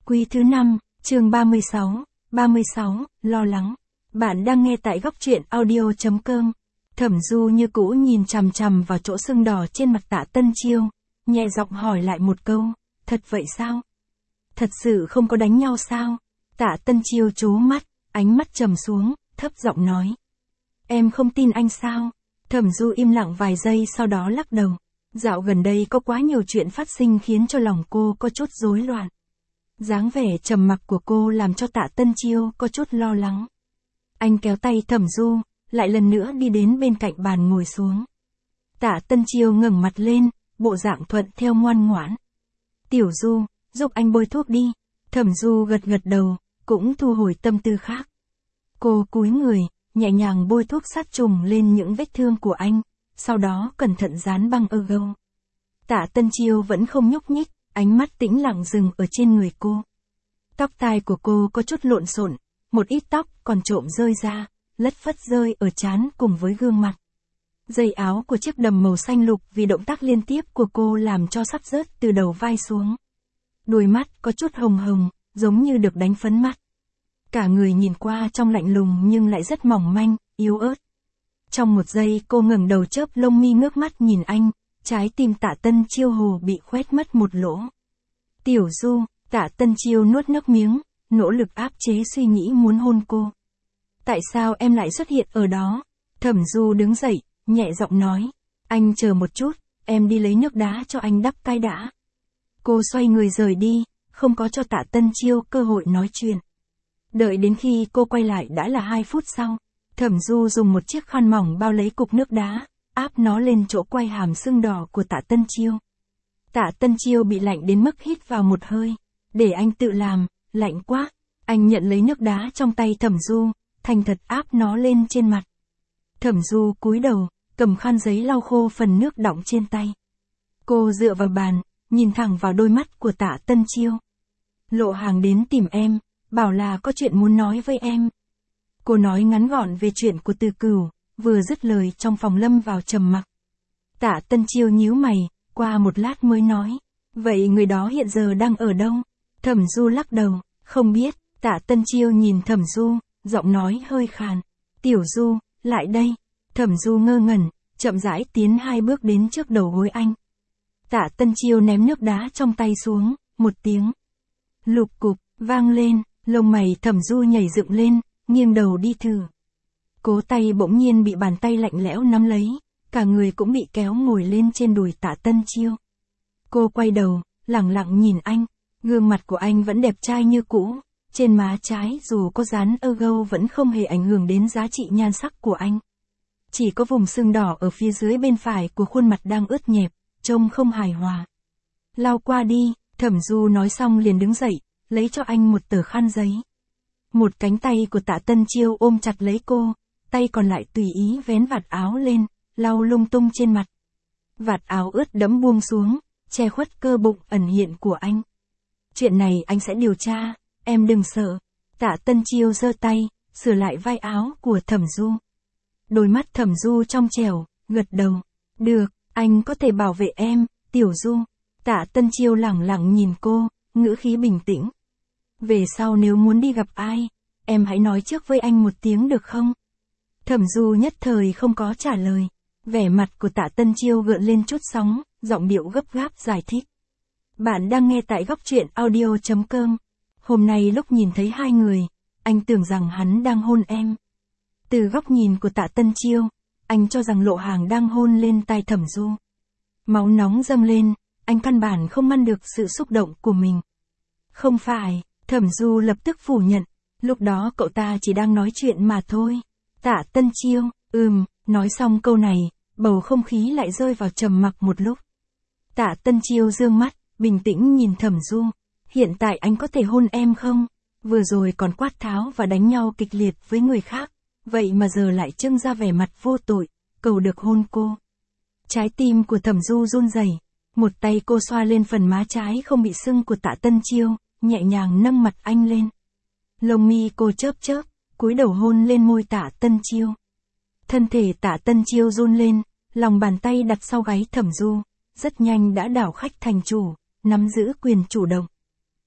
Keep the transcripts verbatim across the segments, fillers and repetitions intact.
Quý thứ năm, chương ba mươi sáu, ba mươi sáu, lo lắng. Bạn đang nghe tại góc truyện audio chấm com. Thẩm Du như cũ nhìn chằm chằm vào chỗ sưng đỏ trên mặt Tạ Tân Chiêu, nhẹ giọng hỏi lại một câu, thật vậy sao? Thật sự không có đánh nhau sao? Tạ Tân Chiêu trố mắt, ánh mắt trầm xuống, thấp giọng nói. Em không tin anh sao? Thẩm Du im lặng vài giây sau đó lắc đầu. Dạo gần đây có quá nhiều chuyện phát sinh khiến cho lòng cô có chút rối loạn. Dáng vẻ trầm mặc của cô làm cho Tạ Tân Chiêu có chút lo lắng. Anh kéo tay Thẩm Du, lại lần nữa đi đến bên cạnh bàn ngồi xuống. Tạ Tân Chiêu ngẩng mặt lên, bộ dạng thuận theo ngoan ngoãn. Tiểu Du, giúp anh bôi thuốc đi. Thẩm Du gật gật đầu, cũng thu hồi tâm tư khác. Cô cúi người, nhẹ nhàng bôi thuốc sát trùng lên những vết thương của anh, sau đó cẩn thận dán băng ơ gâu. Tạ Tân Chiêu vẫn không nhúc nhích, ánh mắt tĩnh lặng dừng ở trên người cô. Tóc tai của cô có chút lộn xộn, một ít tóc còn trộm rơi ra, lất phất rơi ở trán cùng với gương mặt. Dây áo của chiếc đầm màu xanh lục vì động tác liên tiếp của cô làm cho sắp rớt từ đầu vai xuống. Đôi mắt có chút hồng hồng, giống như được đánh phấn mắt. Cả người nhìn qua trong lạnh lùng nhưng lại rất mỏng manh, yếu ớt. Trong một giây cô ngẩng đầu chớp lông mi ngước mắt nhìn anh, trái tim Tạ Tân Chiêu hồ bị khoét mất một lỗ. Tiểu Du, Tạ Tân Chiêu nuốt nước miếng, nỗ lực áp chế suy nghĩ muốn hôn cô. Tại sao em lại xuất hiện ở đó? Thẩm Du đứng dậy, nhẹ giọng nói. Anh chờ một chút, em đi lấy nước đá cho anh đắp cái đã. Cô xoay người rời đi, không có cho Tạ Tân Chiêu cơ hội nói chuyện. Đợi đến khi cô quay lại đã là hai phút sau. Thẩm Du dùng một chiếc khăn mỏng bao lấy cục nước đá, áp nó lên chỗ quai hàm sưng đỏ của Tạ Tân Chiêu. Tạ Tân Chiêu bị lạnh đến mức hít vào một hơi. Để anh tự làm, lạnh quá. Anh nhận lấy nước đá trong tay Thẩm Du, thành thật áp nó lên trên mặt. Thẩm Du cúi đầu, cầm khăn giấy lau khô phần nước đọng trên tay. Cô dựa vào bàn, nhìn thẳng vào đôi mắt của Tạ Tân Chiêu. Lộ Hàng đến tìm em, bảo là có chuyện muốn nói với em. Cô nói ngắn gọn về chuyện của Từ Cửu, vừa dứt lời trong phòng lâm vào trầm mặc. Tạ Tân Chiêu nhíu mày, qua một lát mới nói. Vậy người đó hiện giờ đang ở đâu? Thẩm Du lắc đầu, không biết. Tạ Tân Chiêu nhìn Thẩm Du, giọng nói hơi khàn. Tiểu Du, lại đây. Thẩm Du ngơ ngẩn, chậm rãi tiến hai bước đến trước đầu gối anh. Tạ Tân Chiêu ném nước đá trong tay xuống, một tiếng. Lục cục, vang lên, lông mày Thẩm Du nhảy dựng lên, nghiêng đầu đi thử. Cố tay bỗng nhiên bị bàn tay lạnh lẽo nắm lấy, cả người cũng bị kéo ngồi lên trên đùi Tạ Tân Chiêu. Cô quay đầu, lẳng lặng nhìn anh, gương mặt của anh vẫn đẹp trai như cũ, trên má trái dù có dán ơ gâu vẫn không hề ảnh hưởng đến giá trị nhan sắc của anh. Chỉ có vùng sưng đỏ ở phía dưới bên phải của khuôn mặt đang ướt nhẹp, trông không hài hòa. Lau qua đi, Thẩm Du nói xong liền đứng dậy, lấy cho anh một tờ khăn giấy. Một cánh tay của Tạ Tân Chiêu ôm chặt lấy cô, tay còn lại tùy ý vén vạt áo lên, lau lung tung trên mặt. Vạt áo ướt đẫm buông xuống, che khuất cơ bụng ẩn hiện của anh. Chuyện này anh sẽ điều tra, em đừng sợ. Tạ Tân Chiêu giơ tay, sửa lại vai áo của Thẩm Du. Đôi mắt Thẩm Du trong trẻo, gật đầu. Được, anh có thể bảo vệ em, Tiểu Du. Tạ Tân Chiêu lẳng lặng nhìn cô, ngữ khí bình tĩnh. Về sau nếu muốn đi gặp ai, em hãy nói trước với anh một tiếng được không? Thẩm Du nhất thời không có trả lời. Vẻ mặt của Tạ Tân Chiêu gợn lên chút sóng, giọng điệu gấp gáp giải thích. Bạn đang nghe tại góc truyện audio chấm com. Hôm nay lúc nhìn thấy hai người, anh tưởng rằng hắn đang hôn em. Từ góc nhìn của Tạ Tân Chiêu, anh cho rằng Lộ Hàng đang hôn lên tai Thẩm Du. Máu nóng dâng lên, anh căn bản không ngăn được sự xúc động của mình. Không phải, Thẩm Du lập tức phủ nhận, lúc đó cậu ta chỉ đang nói chuyện mà thôi. Tạ Tân Chiêu, ừm, nói xong câu này, bầu không khí lại rơi vào trầm mặc một lúc. Tạ Tân Chiêu dương mắt, bình tĩnh nhìn Thẩm Du. Hiện tại anh có thể hôn em không? Vừa rồi còn quát tháo và đánh nhau kịch liệt với người khác, vậy mà giờ lại trưng ra vẻ mặt vô tội, cầu được hôn cô. Trái tim của Thẩm Du run rẩy, một tay cô xoa lên phần má trái không bị sưng của Tạ Tân Chiêu, nhẹ nhàng nâng mặt anh lên. Lông mi cô chớp chớp, cúi đầu hôn lên môi Tạ Tân Chiêu. Thân thể Tạ Tân Chiêu run lên, lòng bàn tay đặt sau gáy Thẩm Du, rất nhanh đã đảo khách thành chủ, nắm giữ quyền chủ động.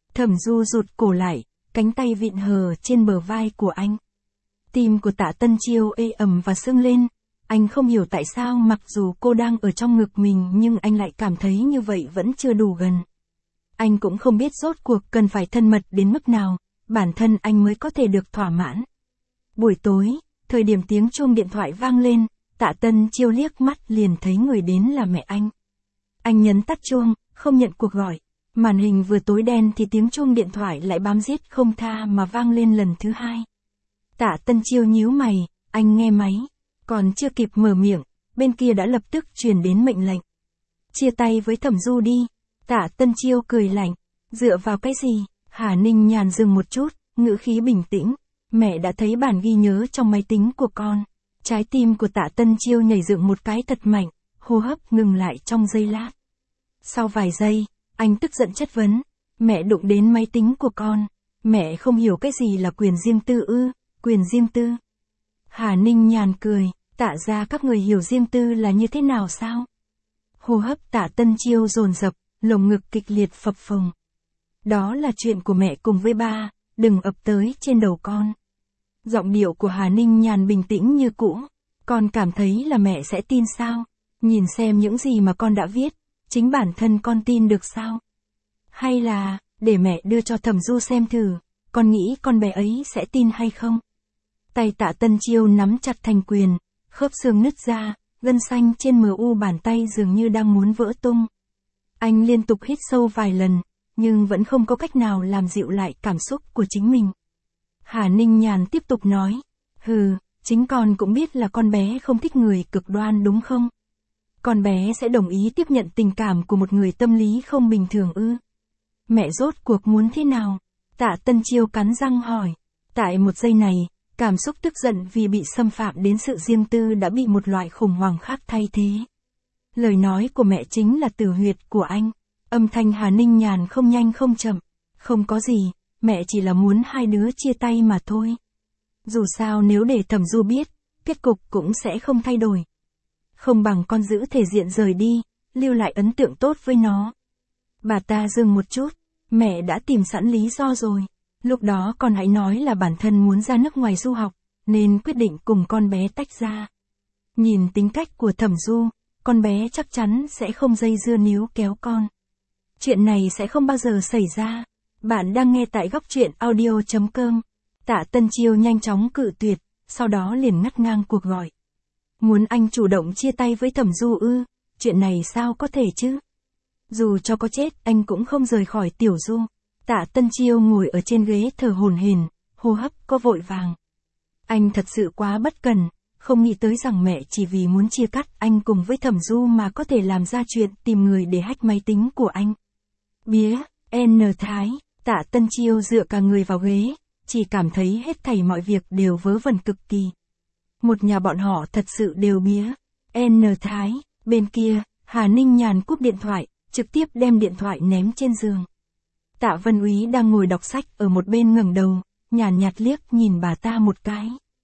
Thẩm Du rụt cổ lại, cánh tay vịn hờ trên bờ vai của anh. Tim của Tạ Tân Chiêu ê ẩm và sưng lên. Anh không hiểu tại sao mặc dù cô đang ở trong ngực mình nhưng anh lại cảm thấy như vậy vẫn chưa đủ gần. Anh cũng không biết rốt cuộc cần phải thân mật đến mức nào, bản thân anh mới có thể được thỏa mãn. Buổi tối, thời điểm tiếng chuông điện thoại vang lên, Tạ Tân Chiêu liếc mắt liền thấy người đến là mẹ anh. Anh nhấn tắt chuông, không nhận cuộc gọi. Màn hình vừa tối đen thì tiếng chuông điện thoại lại bám giết không tha mà vang lên lần thứ hai. Tạ Tân Chiêu nhíu mày, anh nghe máy. Còn chưa kịp mở miệng, bên kia đã lập tức truyền đến mệnh lệnh. Chia tay với Thẩm Du đi. Tạ Tân Chiêu cười lạnh. Dựa vào cái gì? Hà Ninh Nhàn dừng một chút, ngữ khí bình tĩnh. Mẹ đã thấy bản ghi nhớ trong máy tính của con. Trái tim của Tạ Tân Chiêu nhảy dựng một cái thật mạnh, hô hấp ngừng lại trong giây lát. Sau vài giây, anh tức giận chất vấn. Mẹ đụng đến máy tính của con. Mẹ không hiểu cái gì là quyền riêng tư ư, quyền riêng tư. Hà Ninh Nhàn cười, Tạ ra các người hiểu riêng tư là như thế nào sao? Hô hấp Tạ Tân Chiêu dồn dập, lồng ngực kịch liệt phập phồng. Đó là chuyện của mẹ cùng với ba, đừng ập tới trên đầu con. Giọng điệu của Hà Ninh Nhàn bình tĩnh như cũ. Con cảm thấy là mẹ sẽ tin sao? Nhìn xem những gì mà con đã viết, chính bản thân con tin được sao? Hay là, để mẹ đưa cho Thẩm Du xem thử, con nghĩ con bé ấy sẽ tin hay không? Tay Tạ Tân Chiêu nắm chặt thành quyền, khớp xương nứt ra, gân xanh trên mờ u bàn tay dường như đang muốn vỡ tung. Anh liên tục hít sâu vài lần, nhưng vẫn không có cách nào làm dịu lại cảm xúc của chính mình. Hà Ninh Nhàn tiếp tục nói, hừ, chính con cũng biết là con bé không thích người cực đoan đúng không? Con bé sẽ đồng ý tiếp nhận tình cảm của một người tâm lý không bình thường ư? Mẹ rốt cuộc muốn thế nào? Tạ Tân Chiêu cắn răng hỏi. Tại một giây này, cảm xúc tức giận vì bị xâm phạm đến sự riêng tư đã bị một loại khủng hoảng khác thay thế. Lời nói của mẹ chính là tử huyệt của anh. Âm thanh Hà Ninh Nhàn không nhanh không chậm. Không có gì, mẹ chỉ là muốn hai đứa chia tay mà thôi. Dù sao nếu để Thẩm Du biết, kết cục cũng sẽ không thay đổi. Không bằng con giữ thể diện rời đi, lưu lại ấn tượng tốt với nó. Bà ta dừng một chút, mẹ đã tìm sẵn lý do rồi. Lúc đó con hãy nói là bản thân muốn ra nước ngoài du học, nên quyết định cùng con bé tách ra. Nhìn tính cách của Thẩm Du, con bé chắc chắn sẽ không dây dưa níu kéo con. Chuyện này sẽ không bao giờ xảy ra. Bạn đang nghe tại góc truyện audio chấm com. Tạ Tân Chiêu nhanh chóng cự tuyệt, sau đó liền ngắt ngang cuộc gọi. Muốn anh chủ động chia tay với Thẩm Du ư? Chuyện này sao có thể chứ? Dù cho có chết anh cũng không rời khỏi Tiểu Du. Tạ Tân Chiêu ngồi ở trên ghế thở hổn hển, hô hấp có vội vàng. Anh thật sự quá bất cần, không nghĩ tới rằng mẹ chỉ vì muốn chia cắt anh cùng với Thẩm Du mà có thể làm ra chuyện tìm người để hack máy tính của anh. Bía, N Thái, Tạ Tân Chiêu dựa cả người vào ghế, chỉ cảm thấy hết thảy mọi việc đều vớ vẩn cực kỳ. Một nhà bọn họ thật sự đều bía. N Thái, bên kia, Hà Ninh Nhàn cúp điện thoại, trực tiếp đem điện thoại ném trên giường. Tạ Vân Úy đang ngồi đọc sách ở một bên ngẩng đầu, nhàn nhạt liếc nhìn bà ta một cái.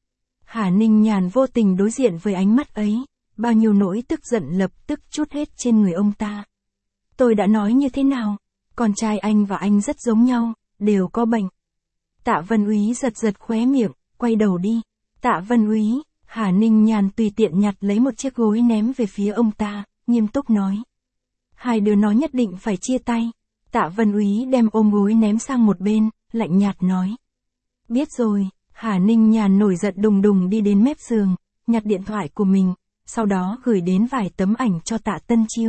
Hà Ninh Nhàn vô tình đối diện với ánh mắt ấy, bao nhiêu nỗi tức giận lập tức trút hết trên người ông ta. Tôi đã nói như thế nào? Con trai anh và anh rất giống nhau, đều có bệnh. Tạ Vân Úy giật giật khóe miệng, quay đầu đi. Tạ Vân Úy, Hà Ninh Nhàn tùy tiện nhặt lấy một chiếc gối ném về phía ông ta, nghiêm túc nói. Hai đứa nó nhất định phải chia tay. Tạ Vân Úy đem ôm gối ném sang một bên, lạnh nhạt nói. Biết rồi. Hà Ninh Nhàn nổi giận đùng đùng đi đến mép giường, nhặt điện thoại của mình, sau đó gửi đến vài tấm ảnh cho Tạ Tân Chiêu.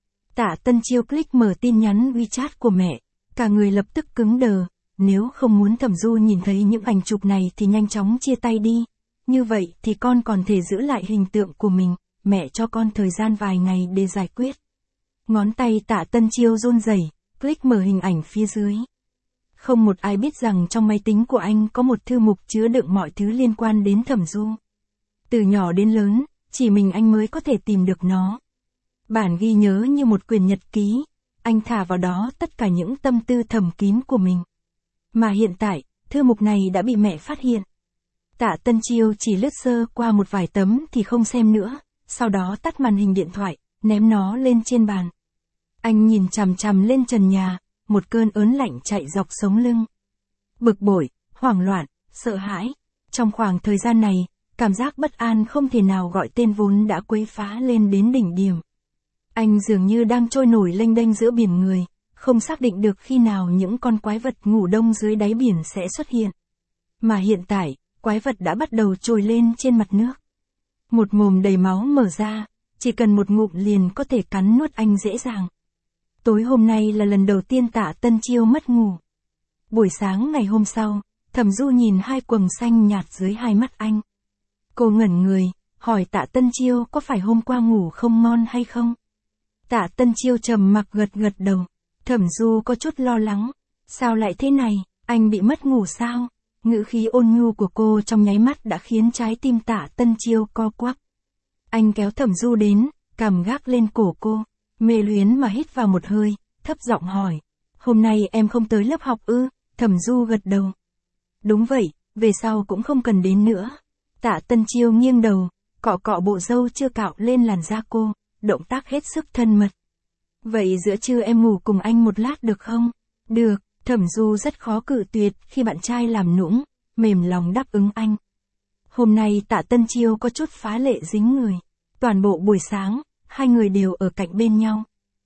Tạ Tân Chiêu click mở tin nhắn WeChat của mẹ, cả người lập tức cứng đờ, nếu không muốn Thẩm Du nhìn thấy những ảnh chụp này thì nhanh chóng chia tay đi, như vậy thì con còn thể giữ lại hình tượng của mình, mẹ cho con thời gian vài ngày để giải quyết. Ngón tay Tạ Tân Chiêu run rẩy, click mở hình ảnh phía dưới. Không một ai biết rằng trong máy tính của anh có một thư mục chứa đựng mọi thứ liên quan đến Thẩm Du. Từ nhỏ đến lớn, chỉ mình anh mới có thể tìm được nó. Bản ghi nhớ như một quyển nhật ký, anh thả vào đó tất cả những tâm tư thầm kín của mình. Mà hiện tại, thư mục này đã bị mẹ phát hiện. Tạ Tân Chiêu chỉ lướt sơ qua một vài tấm thì không xem nữa, sau đó tắt màn hình điện thoại, ném nó lên trên bàn. Anh nhìn chằm chằm lên trần nhà, một cơn ớn lạnh chạy dọc sống lưng. Bực bội, hoảng loạn, sợ hãi. Trong khoảng thời gian này, cảm giác bất an không thể nào gọi tên vốn đã quấy phá lên đến đỉnh điểm. Anh dường như đang trôi nổi lênh đênh giữa biển người, không xác định được khi nào những con quái vật ngủ đông dưới đáy biển sẽ xuất hiện. Mà hiện tại, quái vật đã bắt đầu trồi lên trên mặt nước. Một mồm đầy máu mở ra, chỉ cần một ngụm liền có thể cắn nuốt anh dễ dàng. Tối hôm nay là lần đầu tiên Tạ Tân Chiêu mất ngủ. Buổi sáng ngày hôm sau, Thẩm Du nhìn hai quầng xanh nhạt dưới hai mắt anh. Cô ngẩn người, hỏi Tạ Tân Chiêu có phải hôm qua ngủ không ngon hay không? Tạ Tân Chiêu trầm mặc gật gật đầu. Thẩm Du có chút lo lắng. Sao lại thế này, anh bị mất ngủ sao? Ngữ khí ôn nhu của cô trong nháy mắt đã khiến trái tim Tạ Tân Chiêu co quắp. Anh kéo Thẩm Du đến, cằm gác lên cổ cô, mê luyến mà hít vào một hơi, thấp giọng hỏi. Hôm nay em không tới lớp học ư? Thẩm Du gật đầu. Đúng vậy, về sau cũng không cần đến nữa. Tạ Tân Chiêu nghiêng đầu, cọ cọ bộ râu chưa cạo lên làn da cô, động tác hết sức thân mật. Vậy giữa trưa em ngủ cùng anh một lát được không? Được, Thẩm Du rất khó cự tuyệt khi bạn trai làm nũng, mềm lòng đáp ứng anh. Hôm nay Tạ Tân Chiêu có chút phá lệ dính người. Toàn bộ buổi sáng, hai người đều ở cạnh bên nhau.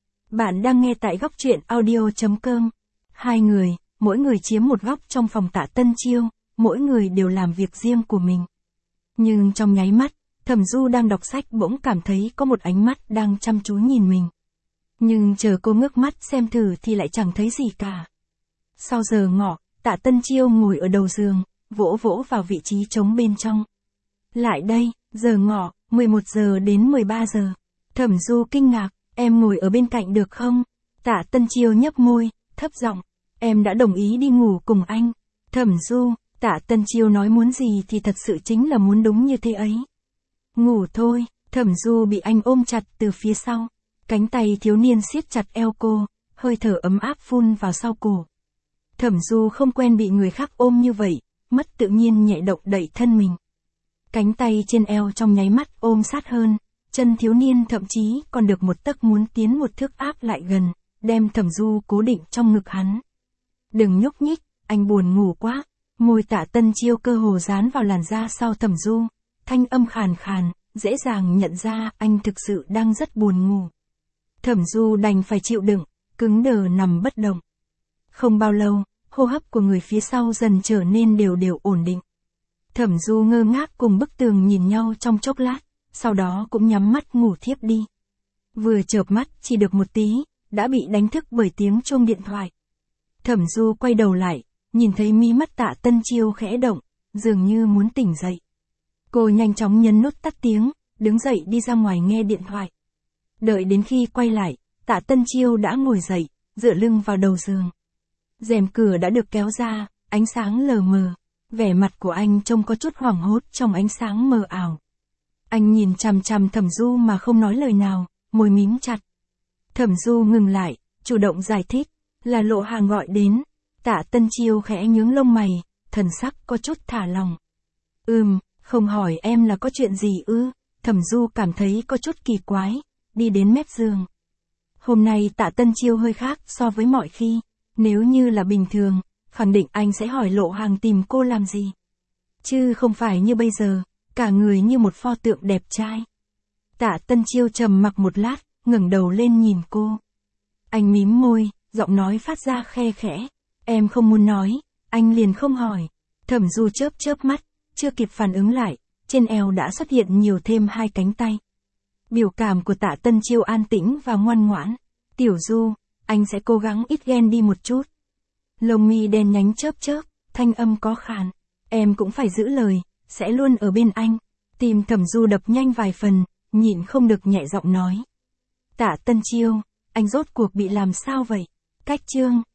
Bạn đang nghe tại góc truyện audio chấm com. Hai người, mỗi người chiếm một góc trong phòng Tạ Tân Chiêu, mỗi người đều làm việc riêng của mình. Nhưng trong nháy mắt, Thẩm Du đang đọc sách bỗng cảm thấy có một ánh mắt đang chăm chú nhìn mình. Nhưng chờ cô ngước mắt xem thử thì lại chẳng thấy gì cả. Sau giờ ngọ, Tạ Tân Chiêu ngồi ở đầu giường, vỗ vỗ vào vị trí trống bên trong. Lại đây, giờ ngọ, mười một giờ đến mười ba giờ. Thẩm Du kinh ngạc, em ngồi ở bên cạnh được không? Tạ Tân Chiêu nhấp môi, thấp giọng, em đã đồng ý đi ngủ cùng anh. Thẩm Du, Tạ Tân Chiêu nói muốn gì thì thật sự chính là muốn đúng như thế ấy. Ngủ thôi, Thẩm Du bị anh ôm chặt từ phía sau. Cánh tay thiếu niên siết chặt eo cô, hơi thở ấm áp phun vào sau cổ. Thẩm Du không quen bị người khác ôm như vậy, mất tự nhiên nhẹ động đẩy thân mình. Cánh tay trên eo trong nháy mắt ôm sát hơn, chân thiếu niên thậm chí còn được một tấc muốn tiến một thước áp lại gần, đem Thẩm Du cố định trong ngực hắn. Đừng nhúc nhích, anh buồn ngủ quá. Môi Tạ Tân Chiêu cơ hồ dán vào làn da sau Thẩm Du, thanh âm khàn khàn, dễ dàng nhận ra anh thực sự đang rất buồn ngủ. Thẩm Du đành phải chịu đựng, cứng đờ nằm bất động. Không bao lâu, hô hấp của người phía sau dần trở nên đều đều ổn định. Thẩm Du ngơ ngác cùng bức tường nhìn nhau trong chốc lát, sau đó cũng nhắm mắt ngủ thiếp đi. Vừa chợp mắt chỉ được một tí, đã bị đánh thức bởi tiếng chuông điện thoại. Thẩm Du quay đầu lại, nhìn thấy mí mắt Tạ Tân Chiêu khẽ động, dường như muốn tỉnh dậy. Cô nhanh chóng nhấn nút tắt tiếng, đứng dậy đi ra ngoài nghe điện thoại. Đợi đến khi quay lại, Tạ Tân Chiêu đã ngồi dậy, dựa lưng vào đầu giường. Rèm cửa đã được kéo ra, ánh sáng lờ mờ. Vẻ mặt của anh trông có chút hoảng hốt trong ánh sáng mờ ảo. Anh nhìn chằm chằm Thẩm Du mà không nói lời nào, môi mím chặt. Thẩm Du ngừng lại, chủ động giải thích, là Lộ Hàng gọi đến. Tạ Tân Chiêu khẽ nhướng lông mày, thần sắc có chút thả lòng. Ừm, không hỏi em là có chuyện gì ư? Thẩm Du cảm thấy có chút kỳ quái, đi đến mép giường. Hôm nay Tạ Tân Chiêu hơi khác so với mọi khi, nếu như là bình thường, khẳng định anh sẽ hỏi Lộ Hàng tìm cô làm gì. Chứ không phải như bây giờ, cả người như một pho tượng đẹp trai. Tạ Tân Chiêu trầm mặc một lát, ngẩng đầu lên nhìn cô. Anh mím môi, giọng nói phát ra khe khẽ. Em không muốn nói, anh liền không hỏi. Thẩm Du chớp chớp mắt, chưa kịp phản ứng lại, trên eo đã xuất hiện nhiều thêm hai cánh tay. Biểu cảm của Tạ Tân Chiêu an tĩnh và ngoan ngoãn. Tiểu Du, anh sẽ cố gắng ít ghen đi một chút. Lông mi đen nhánh chớp chớp, thanh âm có khàn. Em cũng phải giữ lời, sẽ luôn ở bên anh. Tim Thẩm Du đập nhanh vài phần, nhịn không được nhẹ giọng nói. Tạ Tân Chiêu, anh rốt cuộc bị làm sao vậy? Cách chương.